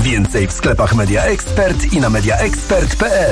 Więcej w sklepach Media Expert i na mediaexpert.pl.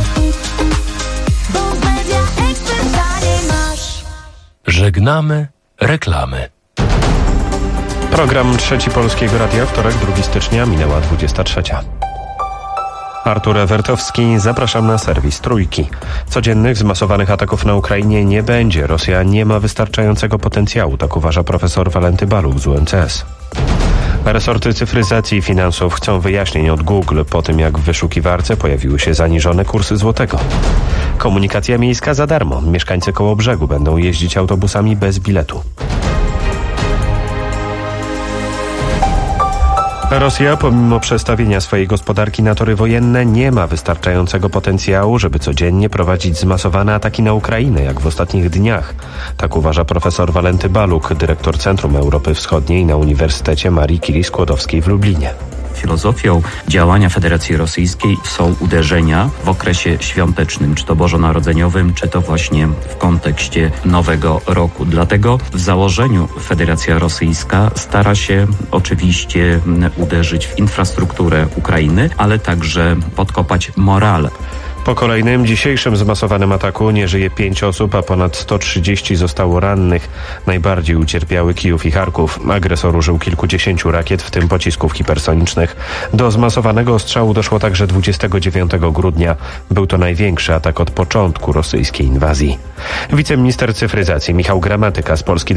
Żegnamy reklamy. Program Trzeci Polskiego Radia, wtorek, 2 stycznia, minęła 23. Artur Ewertowski, zapraszam na serwis Trójki. Codziennych zmasowanych ataków na Ukrainie nie będzie. Rosja nie ma wystarczającego potencjału, tak uważa profesor Walenty Baluk z UMCS. Resorty cyfryzacji i finansów chcą wyjaśnień od Google po tym, jak w wyszukiwarce pojawiły się zaniżone kursy złotego. Komunikacja miejska za darmo. Mieszkańcy Kołobrzegu będą jeździć autobusami bez biletu. Rosja, pomimo przestawienia swojej gospodarki na tory wojenne, nie ma wystarczającego potencjału, żeby codziennie prowadzić zmasowane ataki na Ukrainę, jak w ostatnich dniach. Tak uważa profesor Walenty Baluk, dyrektor Centrum Europy Wschodniej na Uniwersytecie Marii Curie-Skłodowskiej w Lublinie. Filozofią działania Federacji Rosyjskiej są uderzenia w okresie świątecznym, czy to bożonarodzeniowym, czy to właśnie w kontekście Nowego Roku. Dlatego w założeniu Federacja Rosyjska stara się oczywiście uderzyć w infrastrukturę Ukrainy, ale także podkopać morale. Po kolejnym dzisiejszym zmasowanym ataku nie żyje 5 osób, a ponad 130 zostało rannych. Najbardziej ucierpiały Kijów i Charków. Agresor użył kilkudziesięciu rakiet, w tym pocisków hipersonicznych. Do zmasowanego ostrzału doszło także 29 grudnia. Był to największy atak od początku rosyjskiej inwazji. Wiceminister cyfryzacji Michał Gramatyka z Polski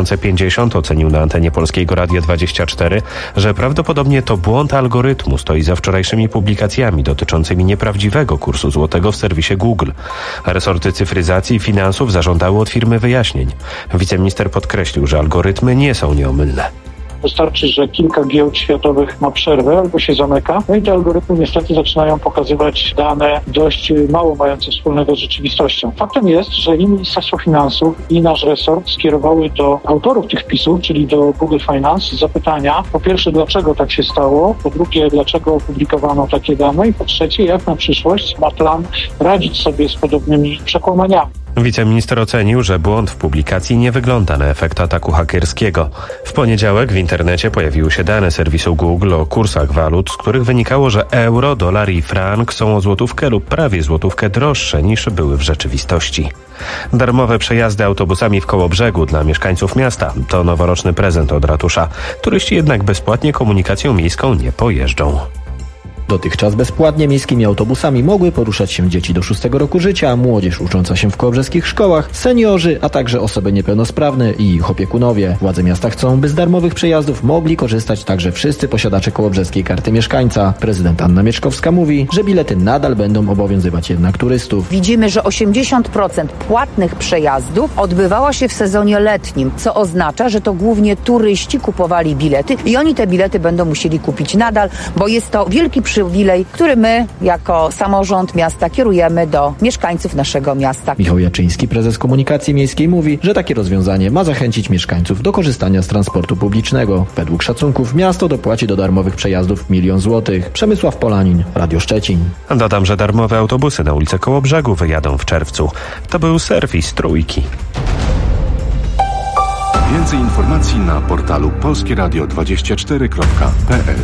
2050 ocenił na antenie Polskiego Radia 24, że prawdopodobnie to błąd algorytmu stoi za wczorajszymi publikacjami dotyczącymi nieprawdziwego kursu złotego w serwisie Google. Resorty cyfryzacji i finansów zażądały od firmy wyjaśnień. Wiceminister podkreślił, że algorytmy nie są nieomylne. Wystarczy, że kilka giełd światowych ma przerwę albo się zamyka. No i te algorytmy niestety zaczynają pokazywać dane dość mało mające wspólnego z rzeczywistością. Faktem jest, że i Ministerstwo Finansów, i nasz resort skierowały do autorów tych wpisów, czyli do Google Finance, zapytania. Po pierwsze, dlaczego tak się stało? Po drugie, dlaczego opublikowano takie dane? I po trzecie, jak na przyszłość ma plan radzić sobie z podobnymi przekłamaniami. Wiceminister ocenił, że błąd w publikacji nie wygląda na efekt ataku hakerskiego. W poniedziałek w internecie pojawiły się dane serwisu Google o kursach walut, z których wynikało, że euro, dolar i frank są o złotówkę lub prawie złotówkę droższe niż były w rzeczywistości. Darmowe przejazdy autobusami w Kołobrzegu dla mieszkańców miasta to noworoczny prezent od ratusza. Turyści jednak bezpłatnie komunikacją miejską nie pojeżdżą. Dotychczas bezpłatnie miejskimi autobusami mogły poruszać się dzieci do 6 roku życia, młodzież ucząca się w kołobrzeskich szkołach, seniorzy, a także osoby niepełnosprawne i ich opiekunowie. Władze miasta chcą, by z darmowych przejazdów mogli korzystać także wszyscy posiadacze kołobrzeskiej karty mieszkańca. Prezydent Anna Mieczkowska mówi, że bilety nadal będą obowiązywać jednak turystów. Widzimy, że 80% płatnych przejazdów odbywało się w sezonie letnim, co oznacza, że to głównie turyści kupowali bilety i oni te bilety będą musieli kupić nadal, bo jest to wielki przywilej, który my jako samorząd miasta kierujemy do mieszkańców naszego miasta. Michał Jaczyński, prezes komunikacji miejskiej, mówi, że takie rozwiązanie ma zachęcić mieszkańców do korzystania z transportu publicznego. Według szacunków miasto dopłaci do darmowych przejazdów 1 000 000 złotych. Przemysław Polanin, Radio Szczecin. Dodam, że darmowe autobusy na ulicę Kołobrzegu wyjadą w czerwcu. To był serwis Trójki. Więcej informacji na portalu polskieradio24.pl.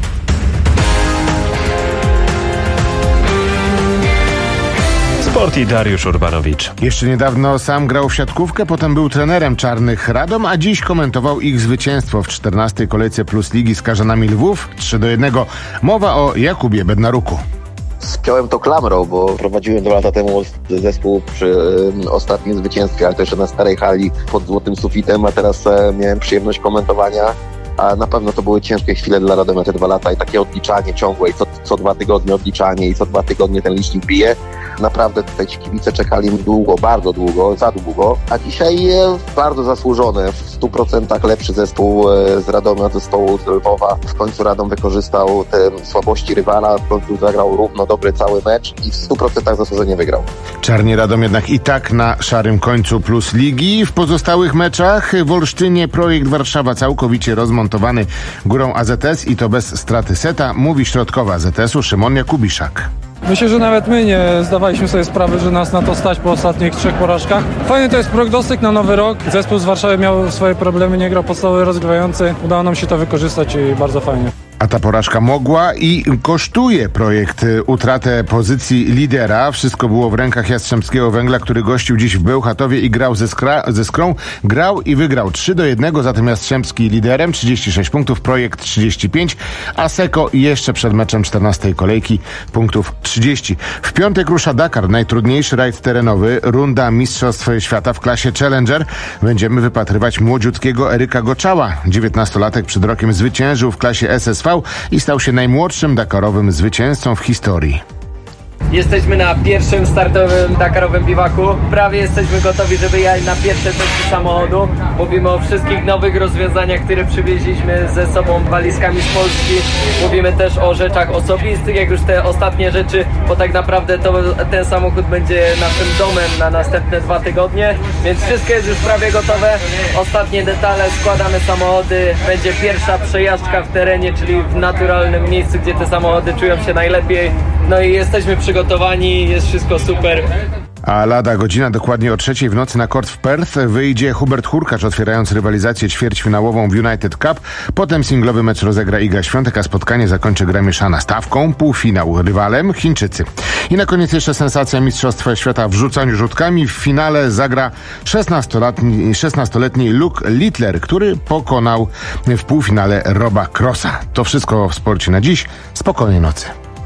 Sport i Dariusz Urbanowicz. Jeszcze niedawno sam grał w siatkówkę, potem był trenerem Czarnych Radom, a dziś komentował ich zwycięstwo w 14. kolejce Plus Ligi z Karzanami Lwów 3-1. Mowa o Jakubie Bednaruku. Spiąłem to klamrą, bo prowadziłem 2 lata temu zespół przy ostatnim zwycięstwie, ale to jeszcze na starej hali pod złotym sufitem, a teraz miałem przyjemność komentowania. A na pewno to były ciężkie chwile dla Radomia te 2 lata i takie odliczanie ciągłe i co 2 tygodnie odliczanie i co 2 tygodnie ten licznik bije. Naprawdę tutaj ci kibice czekali długo, bardzo długo, za długo, a dzisiaj bardzo zasłużone, w 100% lepszy zespół z Radomia, zespołu z Lwowa. W końcu Radom wykorzystał te słabości rywala, w końcu zagrał równo dobry cały mecz i w 100% zasłużenie wygrał. Czarni Radom jednak i tak na szarym końcu Plus Ligi. W pozostałych meczach w Olsztynie projekt Warszawa całkowicie rozmontowany górą AZS i to bez straty seta, mówi środkowa AZS-u Szymon Jakubiszak. Myślę, że nawet my nie zdawaliśmy sobie sprawy, że nas na to stać po ostatnich 3 porażkach. Fajny to jest prognostyk na nowy rok. Zespół z Warszawy miał swoje problemy, nie grał podstawowy rozgrywający. Udało nam się to wykorzystać i bardzo fajnie. A ta porażka mogła i kosztuje projekt utratę pozycji lidera. Wszystko było w rękach Jastrzębskiego Węgla, który gościł dziś w Bełchatowie i grał ze Skrą. Grał i wygrał 3-1, zatem Jastrzębski liderem, 36 punktów, projekt 35, a Seko jeszcze przed meczem 14 kolejki punktów 30. W piątek rusza Dakar, najtrudniejszy rajd terenowy, runda Mistrzostw Świata w klasie Challenger. Będziemy wypatrywać młodziutkiego Eryka Goczała. 19-latek przed rokiem zwyciężył w klasie SSV i stał się najmłodszym dakarowym zwycięzcą w historii. Jesteśmy na pierwszym startowym dakarowym biwaku. Prawie jesteśmy gotowi, żeby jechać na pierwsze testy samochodu. Mówimy o wszystkich nowych rozwiązaniach, które przywieźliśmy ze sobą walizkami z Polski. Mówimy też o rzeczach osobistych, jak już te ostatnie rzeczy, bo tak naprawdę ten samochód będzie naszym domem na następne 2 tygodnie. Więc wszystko jest już prawie gotowe. Ostatnie detale, składamy samochody. Będzie pierwsza przejażdżka w terenie, czyli w naturalnym miejscu, gdzie te samochody czują się najlepiej. No i jesteśmy przygotowani, jest wszystko super. A lada godzina, dokładnie o 3:00 w nocy na kort w Perth wyjdzie Hubert Hurkacz, otwierając rywalizację ćwierćfinałową w United Cup. Potem singlowy mecz rozegra Iga Świątek, a spotkanie zakończy gra mieszana stawką. Półfinał rywalem Chińczycy. I na koniec jeszcze sensacja Mistrzostwa Świata w rzucaniu rzutkami. W finale zagra 16-letni Luke Littler, który pokonał w półfinale Roba Crossa. To wszystko w sporcie na dziś. Spokojnej nocy.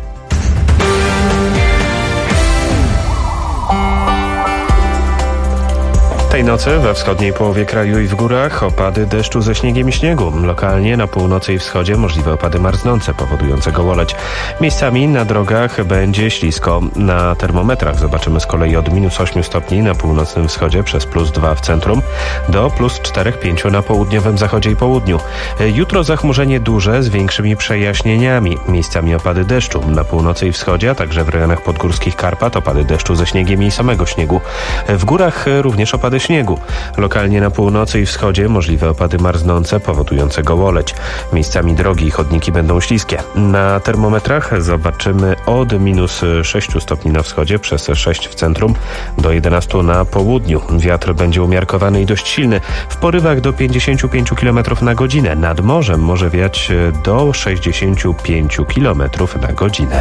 Tej nocy we wschodniej połowie kraju i w górach opady deszczu ze śniegiem i śniegu. Lokalnie na północy i wschodzie możliwe opady marznące powodujące gołoleć. Miejscami na drogach będzie ślisko. Na termometrach zobaczymy z kolei od -8 stopni na północnym wschodzie przez +2 w centrum do +4-5 na południowym zachodzie i południu. Jutro zachmurzenie duże z większymi przejaśnieniami. Miejscami opady deszczu. Na północy i wschodzie, a także w rejonach podgórskich Karpat opady deszczu ze śniegiem i samego śniegu. W górach również opady śniegu. Lokalnie na północy i wschodzie możliwe opady marznące powodujące gołoleć. Miejscami drogi i chodniki będą śliskie. Na termometrach zobaczymy od -6 stopni na wschodzie przez 6 w centrum do 11 na południu. Wiatr będzie umiarkowany i dość silny. W porywach do 55 km na godzinę. Nad morzem może wiać do 65 km na godzinę.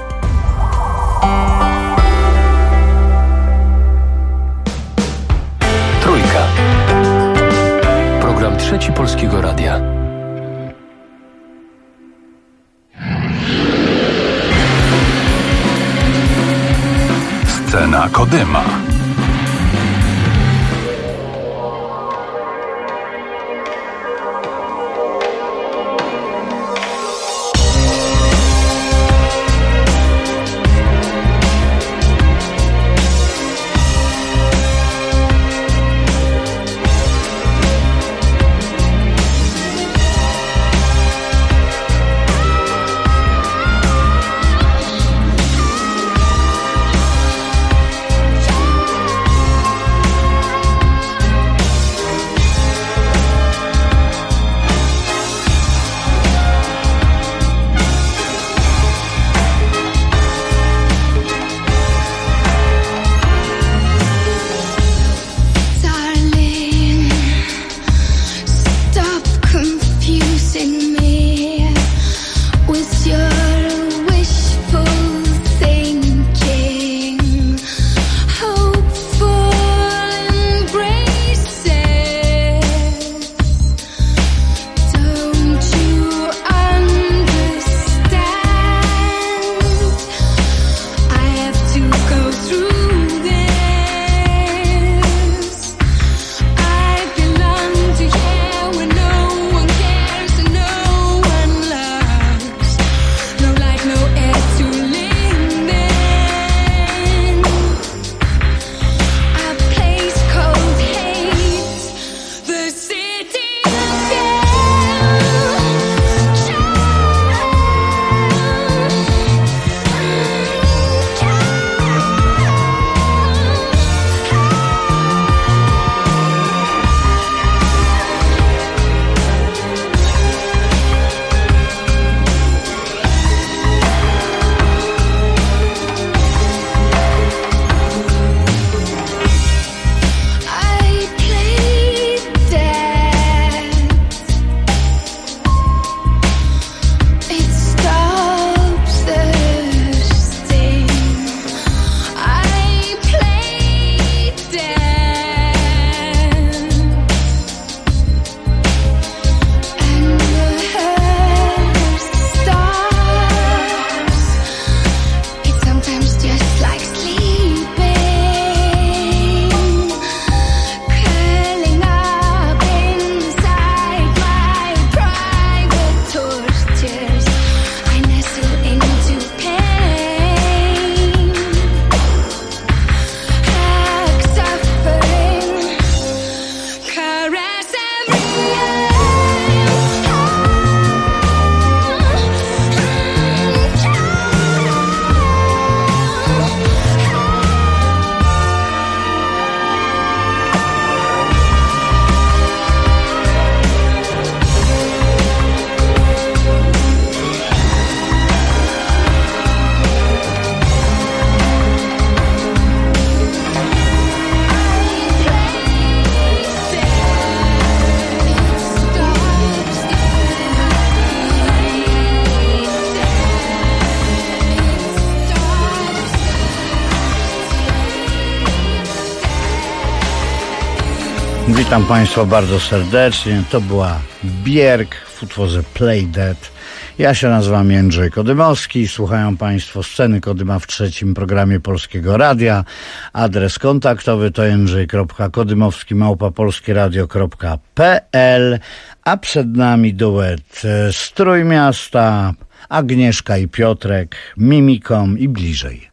Program Trzeci Polskiego Radia. Scena Kodyma. Witam Państwa bardzo serdecznie. To była Björk w utworze Play Dead. Ja się nazywam Jędrzej Kodymowski. Słuchają Państwo Sceny Kodyma w trzecim programie Polskiego Radia. Adres kontaktowy to jędrzej.kodymowski@polskieradio.pl. A przed nami duet z Trójmiasta, Agnieszka i Piotrek, Mimiką i Bliżej.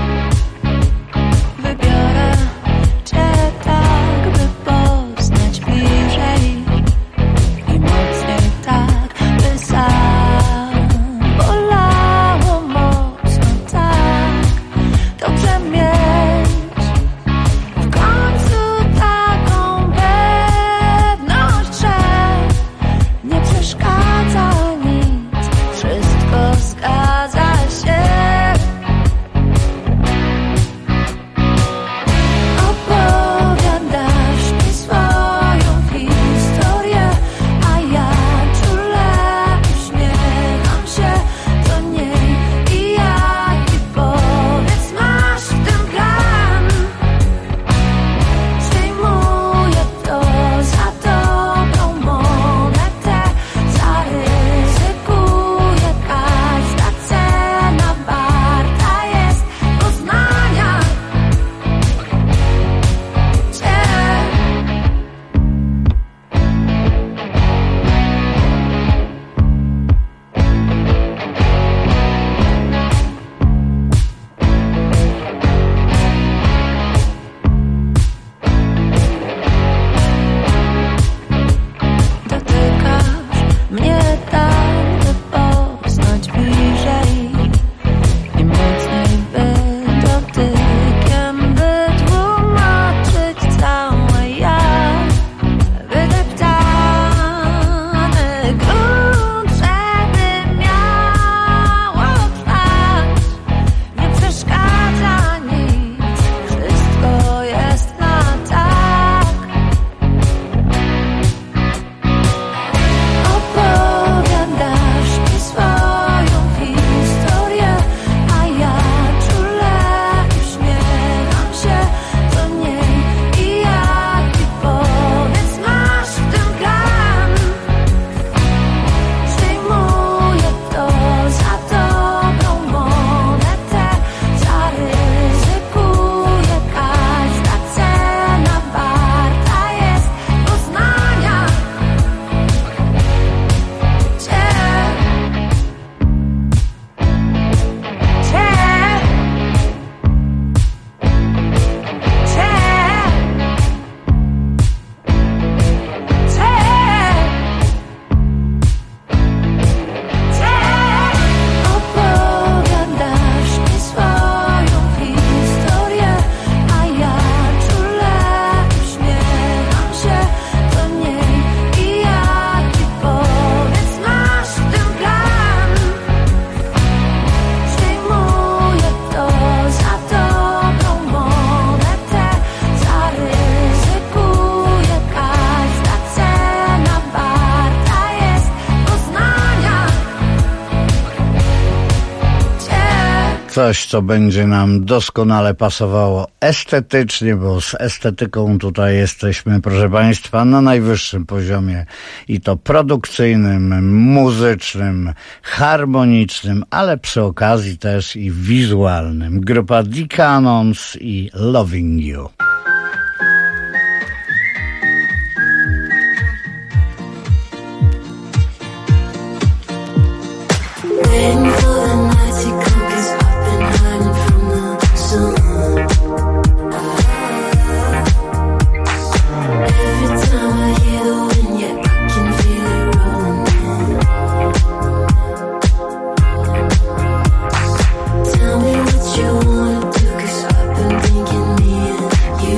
Coś, co będzie nam doskonale pasowało estetycznie, bo z estetyką tutaj jesteśmy, proszę Państwa, na najwyższym poziomie i to produkcyjnym, muzycznym, harmonicznym, ale przy okazji też i wizualnym. Grupa The Cannons i Loving You. You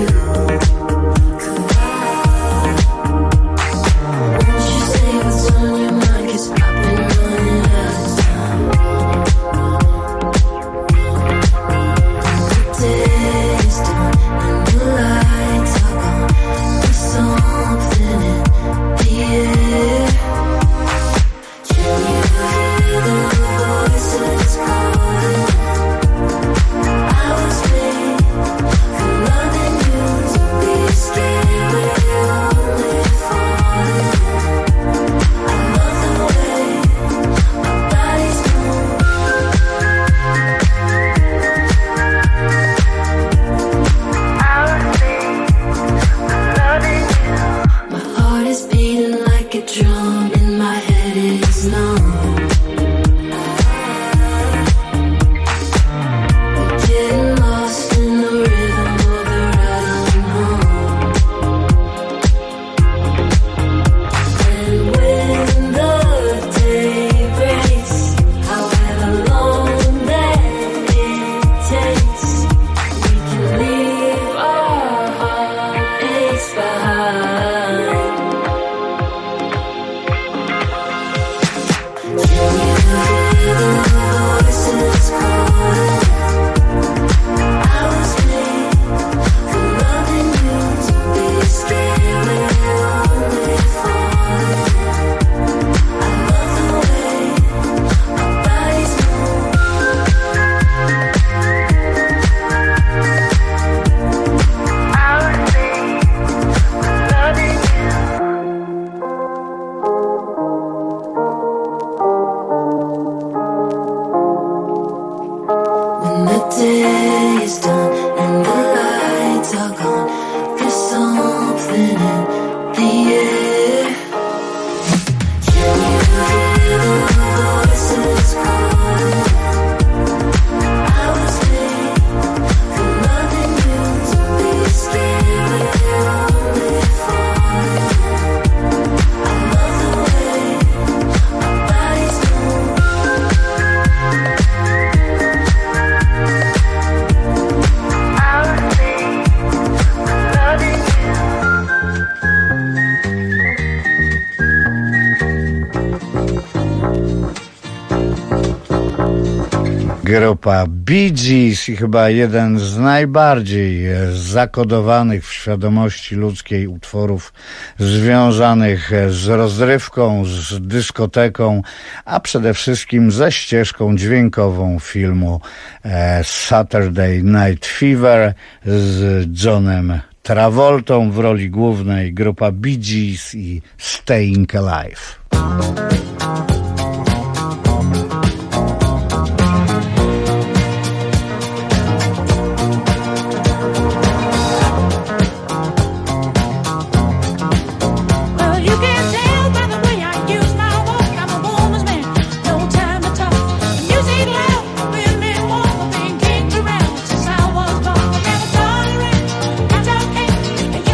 Grupa Bee Gees i chyba jeden z najbardziej zakodowanych w świadomości ludzkiej utworów związanych z rozrywką, z dyskoteką, a przede wszystkim ze ścieżką dźwiękową filmu Saturday Night Fever z Johnem Travoltą w roli głównej. Grupa Bee Gees i Staying Alive.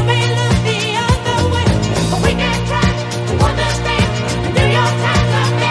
We can try to understand and do your time.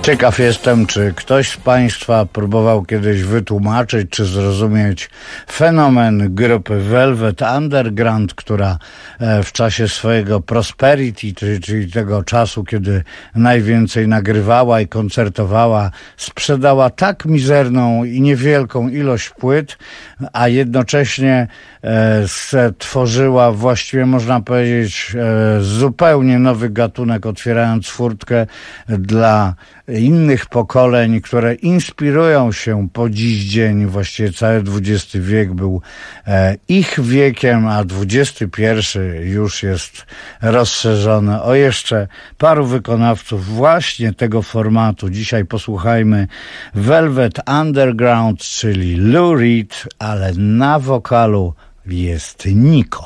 Ciekaw jestem, czy ktoś z Państwa próbował kiedyś wytłumaczyć, czy zrozumieć fenomen grupy Velvet Underground, która w czasie swojego prosperity, czyli tego czasu, kiedy najwięcej nagrywała i koncertowała, sprzedała tak mizerną i niewielką ilość płyt, a jednocześnie stworzyła właściwie, można powiedzieć, zupełnie nowy gatunek, otwierając furtkę dla innych pokoleń, które inspirują się po dziś dzień. Właściwie cały XX wiek był ich wiekiem, a XXI już jest rozszerzony o jeszcze paru wykonawców właśnie tego formatu. Dzisiaj posłuchajmy Velvet Underground, czyli Lou Reed, ale na wokalu jest Nico.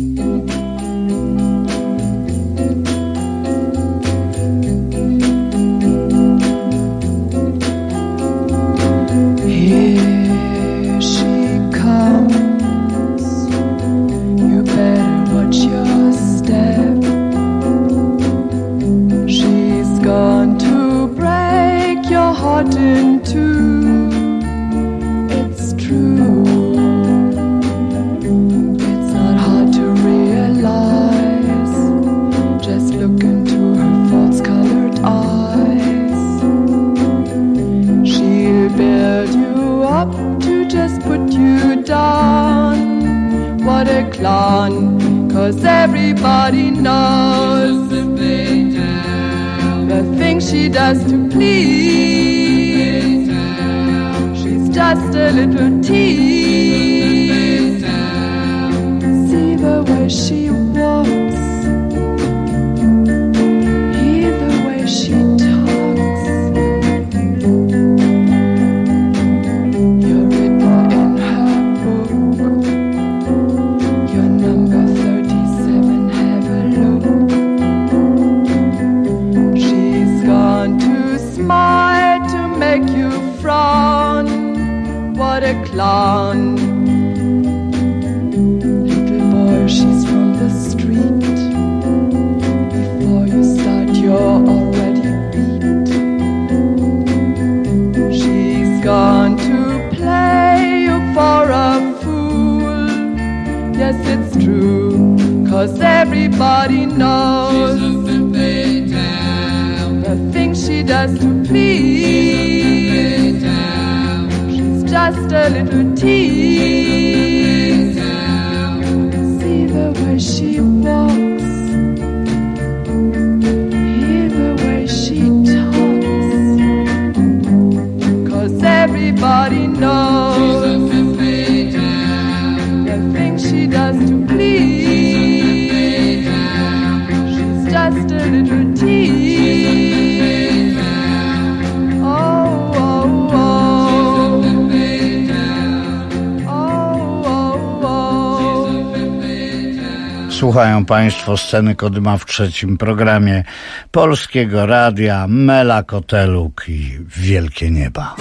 Here she comes, you better watch your step. She's gone to break your heart in two. It's true. It's not hard to realize. Just look into her false-colored eyes. She'll build you up to just put you down. What a clown, 'cause everybody knows the things she does to please. She's just a little tease. See the way she walks, hear the way she talks. You're written in her book. You're number 37, have a look. She's gone to smile to make you frown. What a clown. Little boy, she's from the street. Before you start, you're already beat. She's gone to play you for a fool. Yes, it's true, 'cause everybody knows the things she does to please. She's just a little tease. See the way she walks, hear the way she talks. 'Cause everybody knows the things she does to please. She's just a little tease. Oh, oh, oh. Oh, oh, oh. Słuchają Państwo Sceny Kodyma w trzecim programie Polskiego Radia, Mela Koteluk i Wielkie Nieba.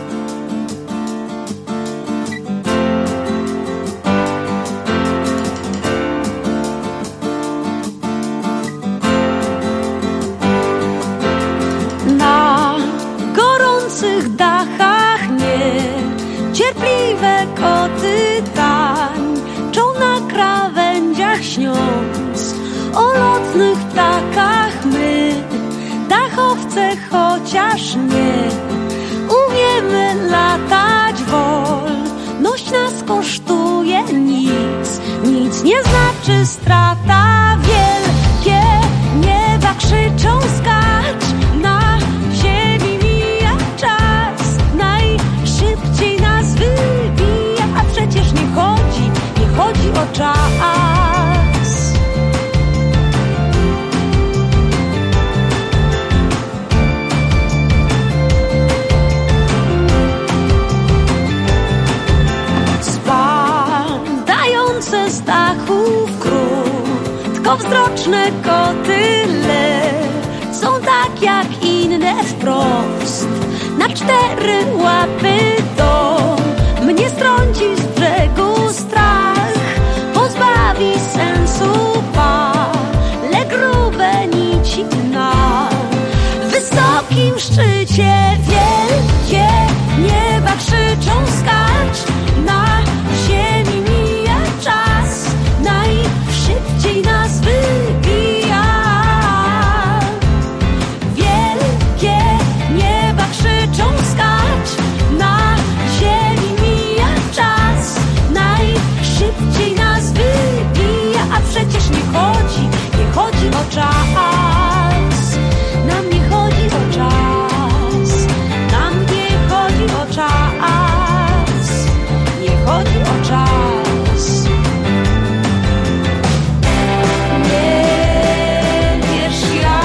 Na gorących dachach niecierpliwe koty tańczą na krawędziach, śniąc o lotnych ptakach. My, dachowce, chociaż nie umiemy latać, wolność nas kosztuje nic. Nic nie znaczy strata. Wielkie nieba krzyczą skacz, na ziemi mija czas, najszybciej nas wybija, a przecież nie chodzi o czas. Spadające z dachów krótkowzroczne koty lecą tak jak inne wprost na 4 łapy. To mnie strąci z brzegu strach, pozbawi sensu pale grube nici na wysokim szczycie. szczycie. Wielkie nieba krzyczą skacz, na ziemi mija czas, najszybciej nas wybija. Wielkie nieba krzyczą skacz, na ziemi mija czas, najszybciej nas wybija. A przecież nie chodzi o czas, nam nie chodzi o czas, nam nie chodzi o czas, nie chodzi o czas. Nie wiesz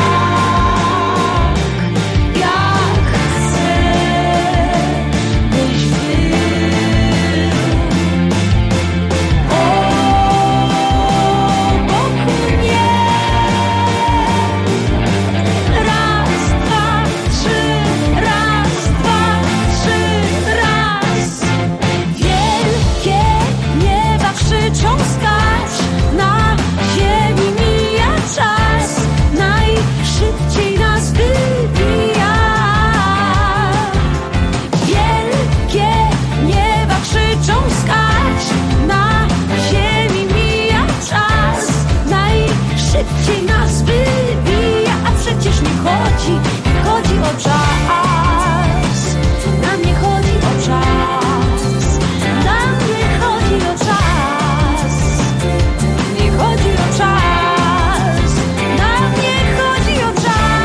jak chcę, byś był obok mnie. Raz, dwa, trzy, raz, dwa, trzy, raz. Wielkie nieba krzyczą skacz, na ziemi mija czas, najszybciej nas wybija. Wielkie nieba krzyczą skacz, na ziemi mija czas, najszybciej nas wybija. A przecież nie chodzi o czas, nam nie chodzi o czas, nam nie chodzi o czas, nie chodzi o czas, nam nie chodzi o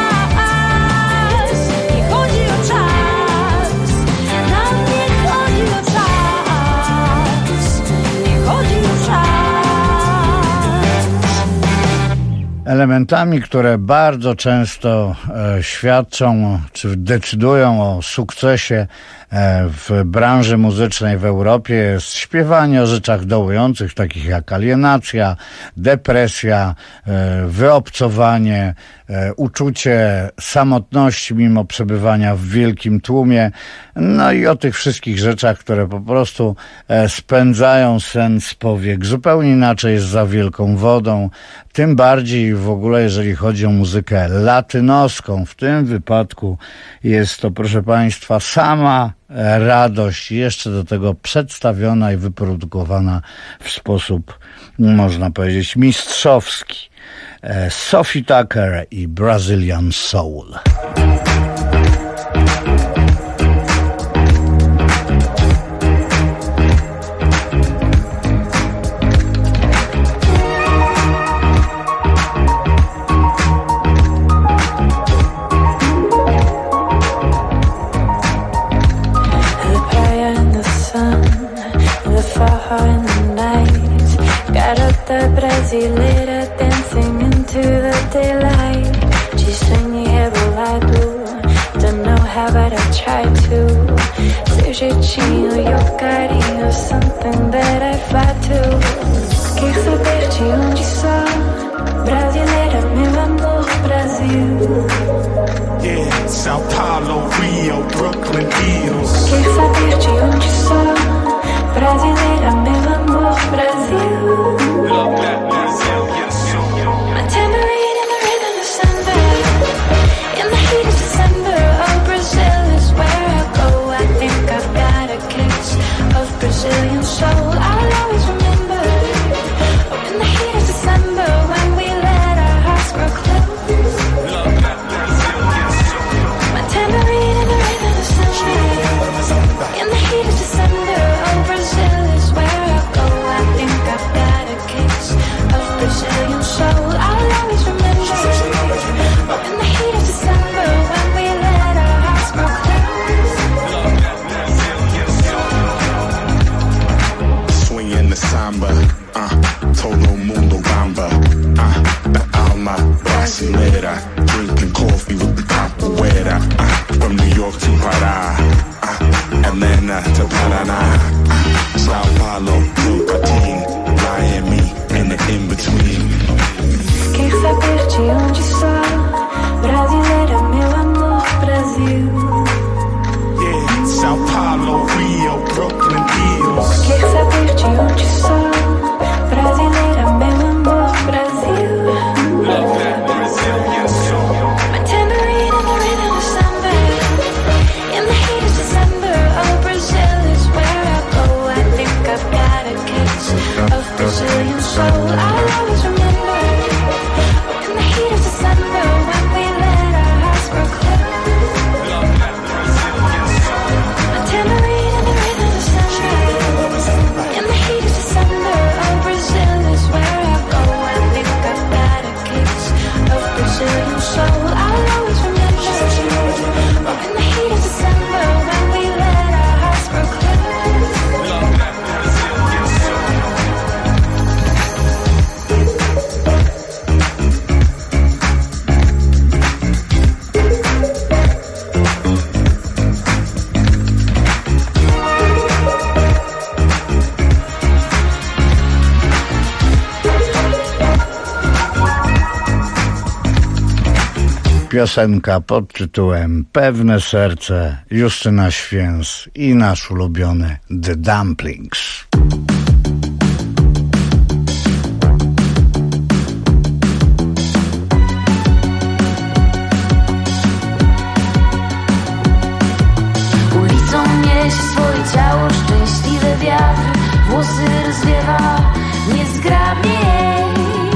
czas, nie chodzi o czas, nam nie chodzi o czas, nie chodzi o czas. Elementami, które bardzo często świadczą czy decydują o sukcesie w branży muzycznej w Europie jest śpiewanie o rzeczach dołujących, takich jak alienacja, depresja, wyobcowanie, uczucie samotności mimo przebywania w wielkim tłumie, no i o tych wszystkich rzeczach, które po prostu spędzają sen z powiek. Zupełnie inaczej jest za wielką wodą, tym bardziej w ogóle jeżeli chodzi o muzykę latynoską. W tym wypadku jest to, proszę Państwa, sama radość, jeszcze do tego przedstawiona i wyprodukowana w sposób, można powiedzieć, mistrzowski. Sophie Tucker i Brazilian Soul. In the night, garota brasileira dancing into the daylight. She's swinging her lado, don't know how but I try to. Seu jeitinho e o carinho, something that I fly to. Quer saber de onde sou? Brasileira, meu amor, Brasil. Yeah, São Paulo, Rio, Brooklyn, Hills. Quer saber de onde sou? Brasileira, meu amor, Brasil. My tambourine in the rhythm of samba, in the heat of December. Oh, Brazil is where I go. I think I've got a case of Brazilian soul. I'll always remember. Oh, in the heat of December, when we let our hearts grow close. My tambourine in the rhythm of samba, in the heat of December. Oh, Brazil is where I go. I think I've got a case of Brazilian soul. I'll always remember. Oh, in the heat of December, when we let our hearts grow close. Swinging the samba, todo mundo bamba, the alma brasileira, drinking coffee with the capoeira, from New York to Pará, Atlanta to Paraná, Sao Paulo, Brooklyn, Miami, and the in-between. Quer saber de onde sou? Brasileira, meu amor, Brasil. Yeah, Sao Paulo, Rio, Brooklyn, Hills. Quer saber de onde sou? Brasileira, meu amor, Brasil. Love that Brazilian soul. My tambourine in the rhythm of samba, Piosenka pod tytułem Pewne serce, Justyna Święs i nasz ulubiony The Dumplings. Ulicą niesie swoje ciało szczęśliwy wiatr, włosy rozwiewa niezgrabnie jej.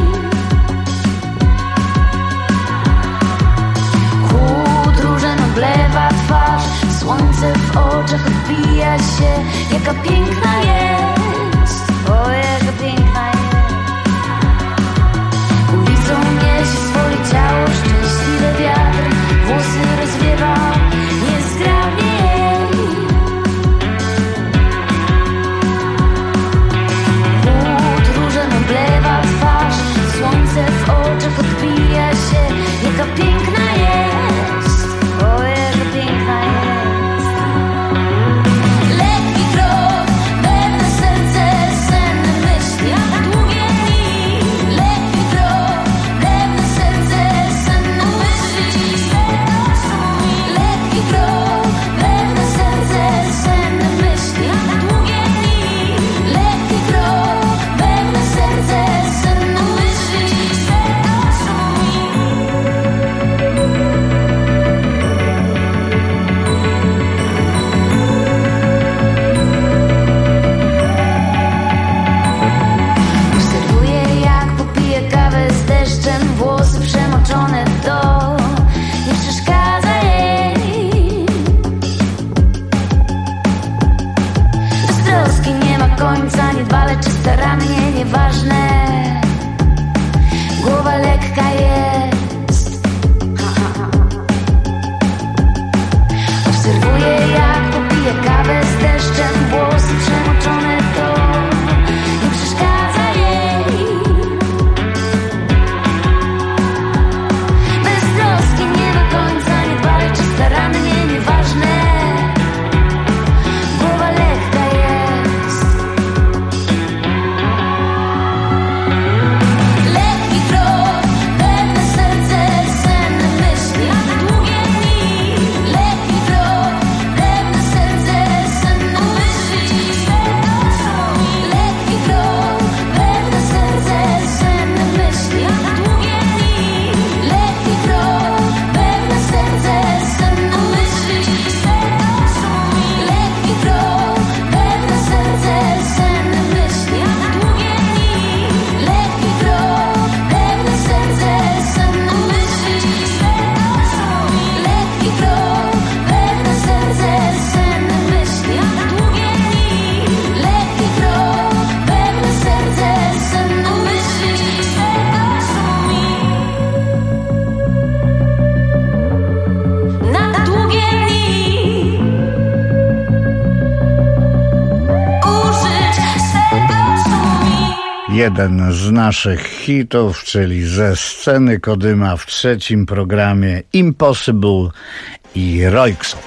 Chłód różem oblewa twarz, słońce w oczach odbija się. Jaka piękna jest, o jaka piękna jest. Ulicą niesie swoje ciało szczęśliwy wiatr, włosy rozwiewa niezgrabnie jej. Chłód różem oblewa twarz, słońce w oczach odbija się. Jaka piękna jest, o jaka piękna jest. Lekki krok, pewne serce, senne myśli, długie dni. Lekki krok, pewne serce, senne myśli. Lekki krok, pewne serce, senne myśli, długie dni. Lekki krok, pewne serce, senne myśli. Obserwuję, jak popije kawę z deszczem, włosy przemoczone, to nie przeszkadza jej. Bez troski nie ma końca, niedbale czy starannie, nieważne. Głowa lekka jest. Obserwuję, jak popije kawę z deszczem, włosy przemoczone, to nie przeszkadza jej. Bez troski nie do końca, niedbale czy starannie, nieważne. Głowa lekka jest. Lekki krok, pewne serce, senne myśli, długie dni. Lekki krok, pewne serce, senne myśli. Lekki krok, pewne serce, senne myśli, długie dni. Lekki krok, pewne serce, senne myśli. Lekki krok, pewne serce, senne myśli, długie dni. Lekki krok, pewne serce, senne myśli. Lekki krok, pewne serce, senne myśli, długie dni. Lekki krok, pewne serce, senne myśli. Na długie dni użyć swego sumienia. Jeden z naszych hitów, czyli ze sceny Kodyma w trzecim programie Impossible i Röyksopp.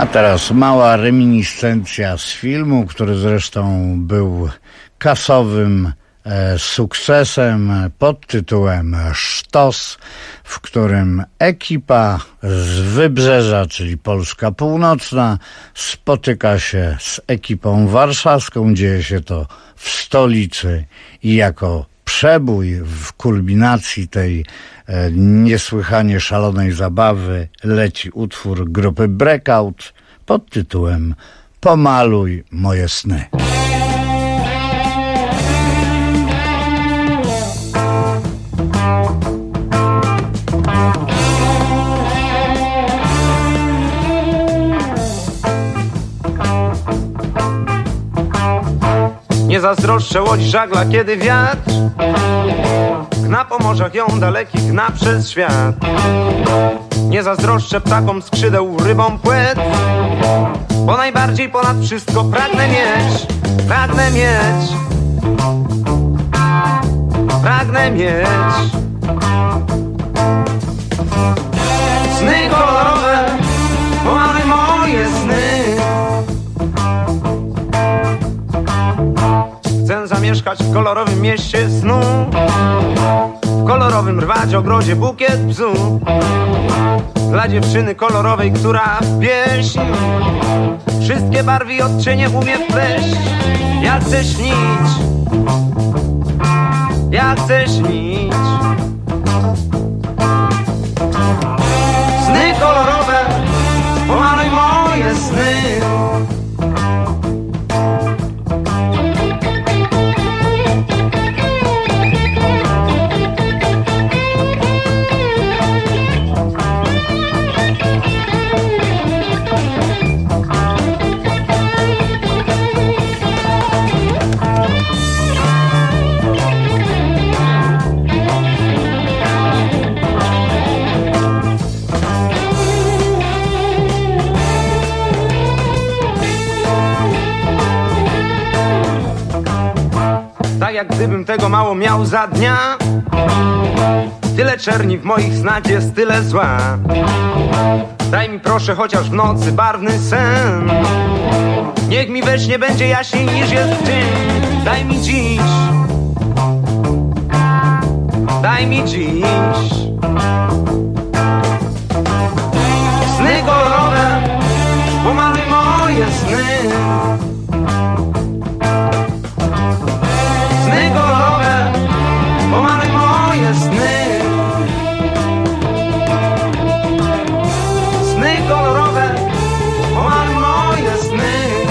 teraz mała reminiscencja z filmu, który zresztą był kasowym sukcesem pod tytułem Sztos, w którym ekipa z Wybrzeża, czyli Polska Północna, spotyka się z ekipą warszawską. Dzieje się to w stolicy i jako przebój w kulminacji tej niesłychanie szalonej zabawy leci utwór grupy Breakout pod tytułem Pomaluj moje sny. Nie zazdroszczę łodzi żagla, kiedy wiatr gna po morzach ją dalekich, gna przez świat. Nie zazdroszczę ptakom skrzydeł, rybom płetw, bo najbardziej ponad wszystko pragnę mieć, pragnę mieć, pragnę mieć sny kolorowe, pomaluj moje sny. Chcę zamieszkać w kolorowym mieście snu, w kolorowym rwać ogrodzie bukiet bzu, dla dziewczyny kolorowej, która w pieśń wszystkie barwy i odcienie umie wpleść. Ja chcę śnić, ja chcę śnić sny kolorowe, pomaluj moje sny. Tak jak gdybym tego mało miał za dnia, tyle czerni w moich snach jest, tyle zła. Daj mi proszę chociaż w nocy barwny sen, niech mi we śnie będzie jaśniej niż jest w dzień. Daj mi dziś, daj mi dziś sny kolorowe, pomaluj moje sny. Sny kolorowe, pomaluj moje sny. Sny kolorowe, pomaluj moje sny.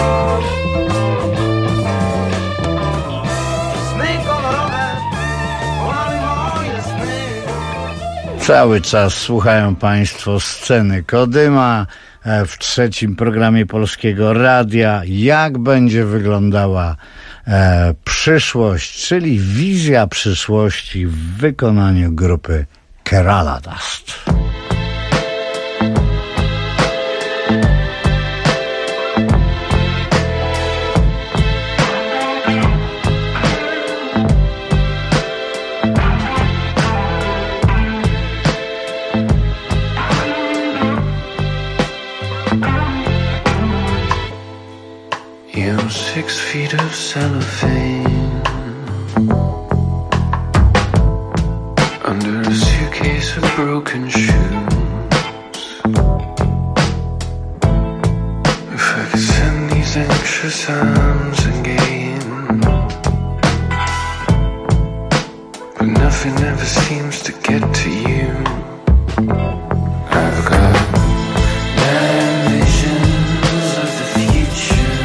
Sny kolorowe, pomaluj moje sny. Cały czas słuchają Państwo sceny Kodyma w trzecim programie Polskiego Radia. Jak będzie wyglądała przyszłość, czyli wizja przyszłości w wykonaniu grupy Kerala Dust. You're 6 feet of cellophane under a suitcase of broken shoes. If I could send these anxious arms again, but nothing ever seems to get to you. I've got visions of the future,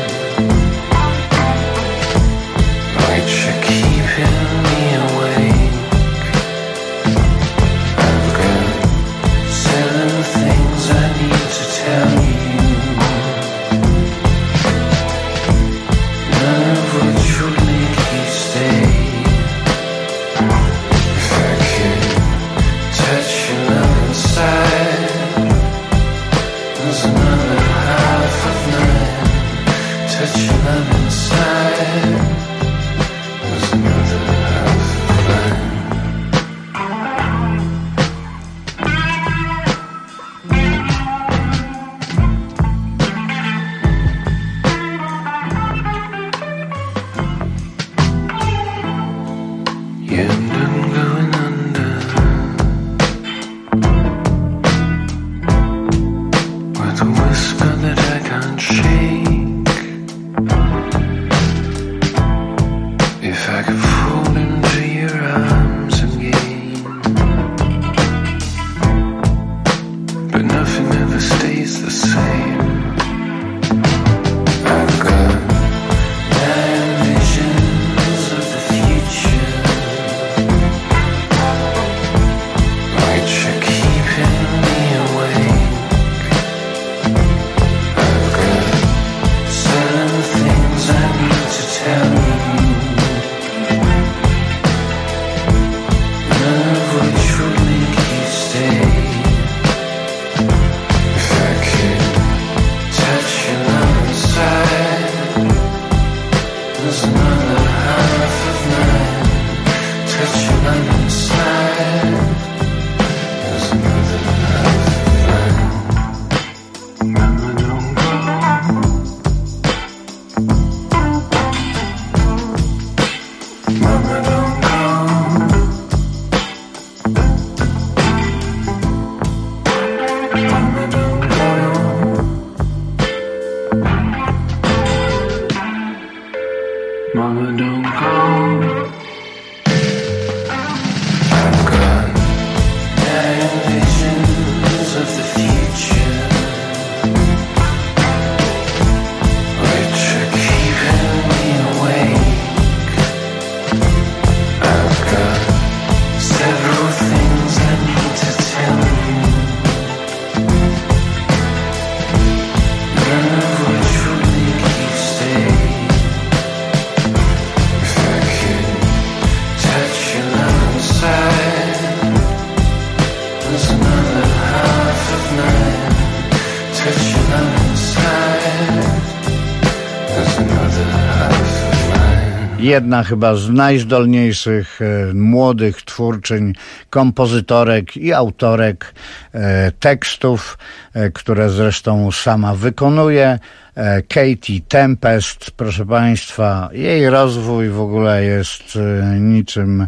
which are keeping me awake. I've got 7 things I need to tell you, none of which would make you stay. If I could touch your love and Jedna chyba z najzdolniejszych młodych twórczyń, kompozytorek i autorek tekstów, które zresztą sama wykonuje. Katie Tempest, proszę Państwa, jej rozwój w ogóle jest niczym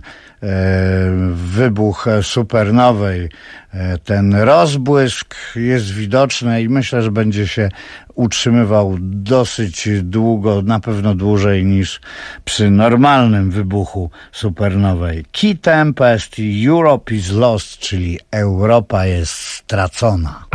wybuch supernowej. Ten rozbłysk jest widoczny i myślę, że będzie się utrzymywał dosyć długo, na pewno dłużej niż przy normalnym wybuchu supernowej. Katie Tempest i Europe is Lost, czyli Europa jest stracona.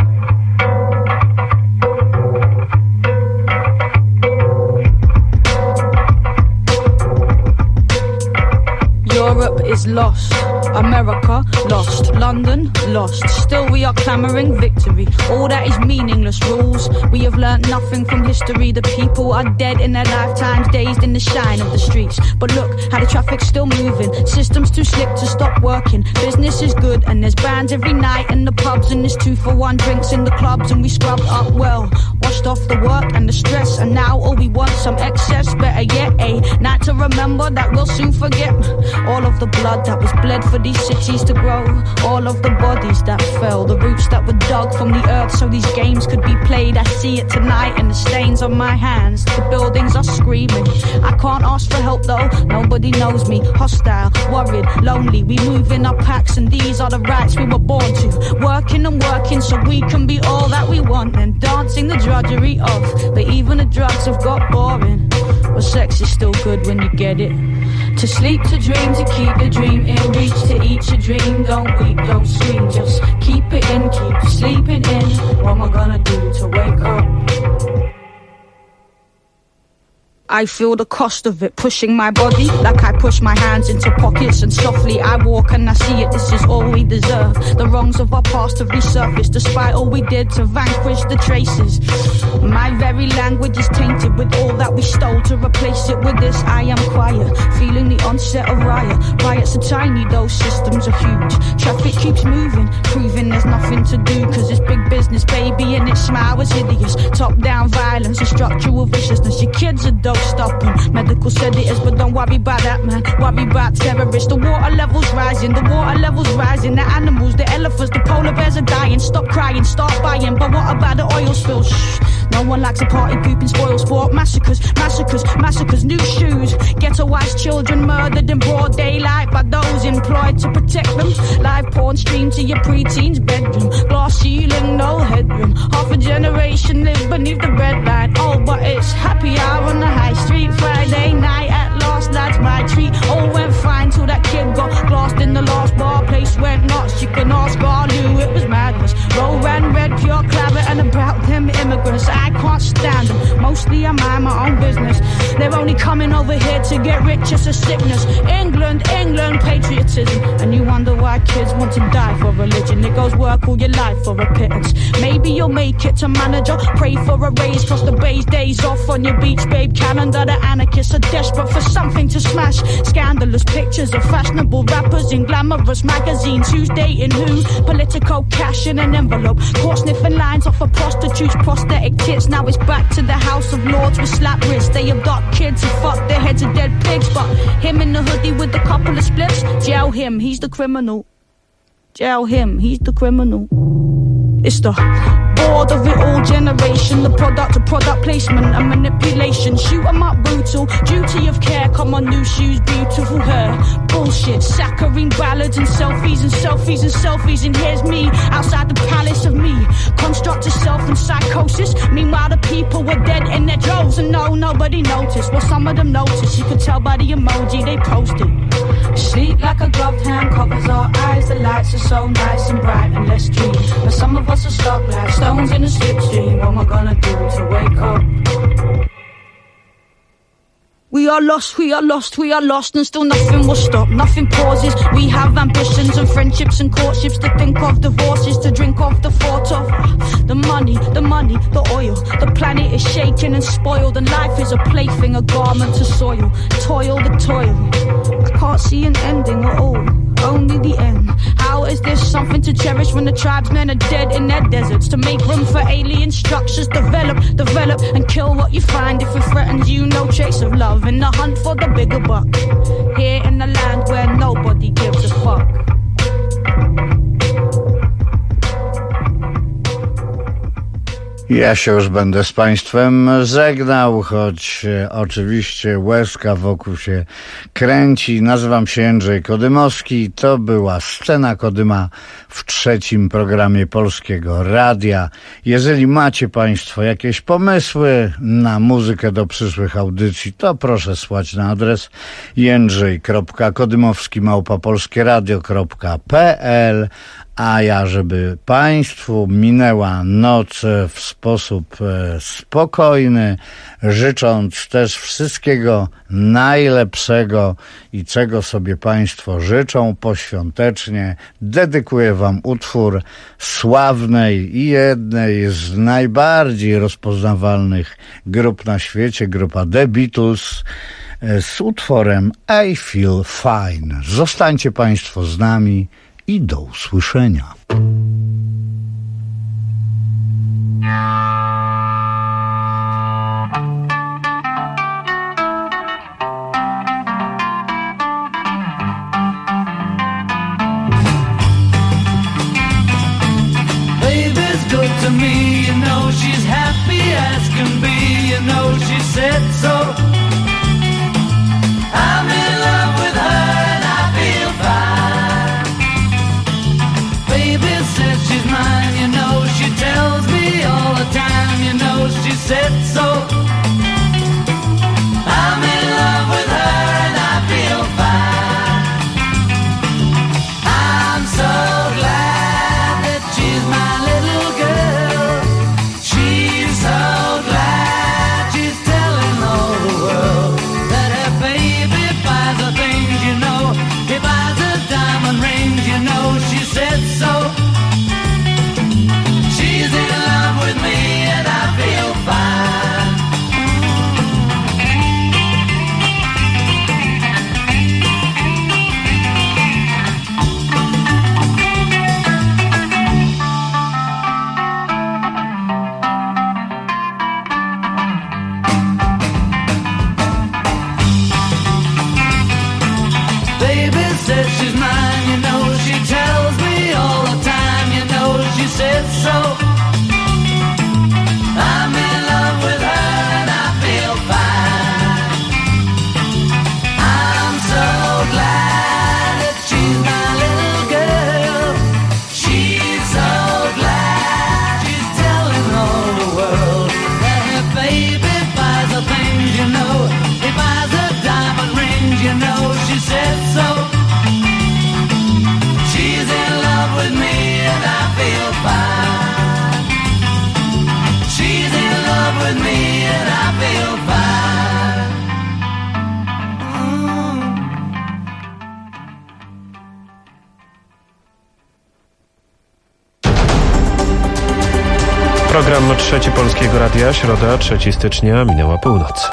Europe is lost, America lost, London lost. Still we are clamouring victory. All that is meaningless rules. We have learnt nothing from history. The people are dead in their lifetimes, dazed in the shine of the streets. But look how the traffic's still moving. Systems too slick to stop working. Business is good and there's bands every night in the pubs, and there's 2-for-1 drinks in the clubs, and we scrubbed up well, washed off the work and the stress, and now all we want some excess. Better yet, a night to remember that we'll soon forget. All of the blood that was bled for these cities to grow, all of the bodies that fell, the roots that were dug from the earth so these games could be played. I see it tonight in the stains on my hands. The buildings are screaming. I can't ask for help though, nobody knows me. Hostile, worried, lonely, we move in our packs, and these are the rights we were born to. Working and working so we can be all that we want, and dancing the drudgery off. But even the drugs have got boring. Well, sex is still good when you get it. To sleep, to dream, to keep the dream in reach, to eat your dream. Don't weep, don't scream, just keep it in, keep sleeping in. What am I gonna do to wake up? I feel the cost of it, pushing my body like I push my hands into pockets, and softly I walk and I see it, this is all we deserve. The wrongs of our past have resurfaced despite all we did to vanquish the traces. My very language is tainted with all that we stole. To replace it with this, I am quiet, feeling the onset of riot. Riots are tiny, those systems are huge. Traffic keeps moving, proving there's nothing to do, cause it's big business, baby, and its smile is hideous. Top-down violence and structural viciousness. Your kids are dope stopping. Medical sedatives, but don't worry about that, man. Worry about terrorists. The water level's rising, the water level's rising. The animals, the elephants, the polar bears are dying. Stop crying, start buying. But what about the oil spill? Shh. No one likes a party poop and spoil sport. Massacres, massacres, massacres. New shoes. Ghettoized children murdered in broad daylight by by those employed to protect them. Live porn streamed to your preteen's bedroom. Glass ceiling, no headroom. Half a generation live beneath the red line. Oh, but it's happy hour on the high street. Friday night at last, that's my treat. All went fine till that kid got glassed in the last bar. Place went nuts, you can ask Garlu, it was madness. Roll ran red, pure clabber, and about them immigrants. I can't stand them, mostly I mind my own business. They're only coming over here to get rich, it's a sickness. England, England, patriotism. And you wonder why kids want to die for religion. It goes work all your life for a pittance. Maybe you'll make it to manager, pray for a raise, cross the bay's days off on your beach babe calendar. The anarchists are desperate for something to smash. Scandalous pictures of fashionable rappers in glamorous magazines. Who's dating who? Political cash in an envelope. Caught sniffing lines off of prostitutes' prosthetic tits. Now it's back to the House of Lords with slap wrists. They adopt kids who fuck their heads of dead pigs. But him in the hoodie with a couple of spliffs, jail him, he's the criminal. Jail him, he's the criminal. It's the bored of it all generation, the product of product placement and manipulation. Shoot 'em up brutal, duty of care, come on new shoes, beautiful hair. Bullshit, saccharine ballads and selfies and selfies and selfies. And here's me, outside the palace of me. Construct of self and psychosis. Meanwhile the people were dead in their droves. And no, nobody noticed, well some of them noticed. You could tell by the emoji they posted. Sleep like a gloved hand covers our eyes. The lights are so nice and bright and let's dream. But some of us are stuck like stones in a slipstream. What am I gonna do to wake up? We are lost, we are lost, we are lost, and still nothing will stop, nothing pauses. We have ambitions and friendships and courtships to think of, divorces to drink off, the thought of the money, the oil. The planet is shaken and spoiled, and life is a plaything, a garment to soil. Toil the toil. I can't see an ending at all, only the end. How is this something to cherish when the tribesmen are dead in their deserts? To make room for alien structures, develop, and kill what you find if it threatens you, no trace of love. In the hunt for the bigger buck, here in the land where nobody gives a fuck. Ja się już będę z Państwem żegnał, choć oczywiście łezka wokół się kręci. Nazywam się Jędrzej Kodymowski. To była Scena Kodyma w trzecim programie Polskiego Radia. Jeżeli macie Państwo jakieś pomysły na muzykę do przyszłych audycji, to proszę słać na adres jędrzej.kodymowski@polskieradio.pl. A ja, żeby Państwu minęła noc w sposób spokojny, życząc też wszystkiego najlepszego i czego sobie Państwo życzą poświątecznie, dedykuję Wam utwór sławnej i jednej z najbardziej rozpoznawalnych grup na świecie, grupa The Beatles, z utworem I Feel Fine. Zostańcie Państwo z nami i do usłyszenia. Baby's good to me, you know she's happy as can be, you know she said so. I'm in love with her and I feel fine. Baby says she's mine, you know she tells me all the time, you know she said so. I'm in love with her and I feel fine. I'm so glad that she's my little girl. She's so glad she's telling all the world that her baby buys her things, you know. He buys her diamond rings, you know she said so. She's in love with me and I feel fine. Baby says she's mine, you know she tells me all the time, you know she said so. I'm in love with her and I feel fine. I'm so glad Program Trzeci Polskiego Radia, środa, 3 stycznia, minęła północ.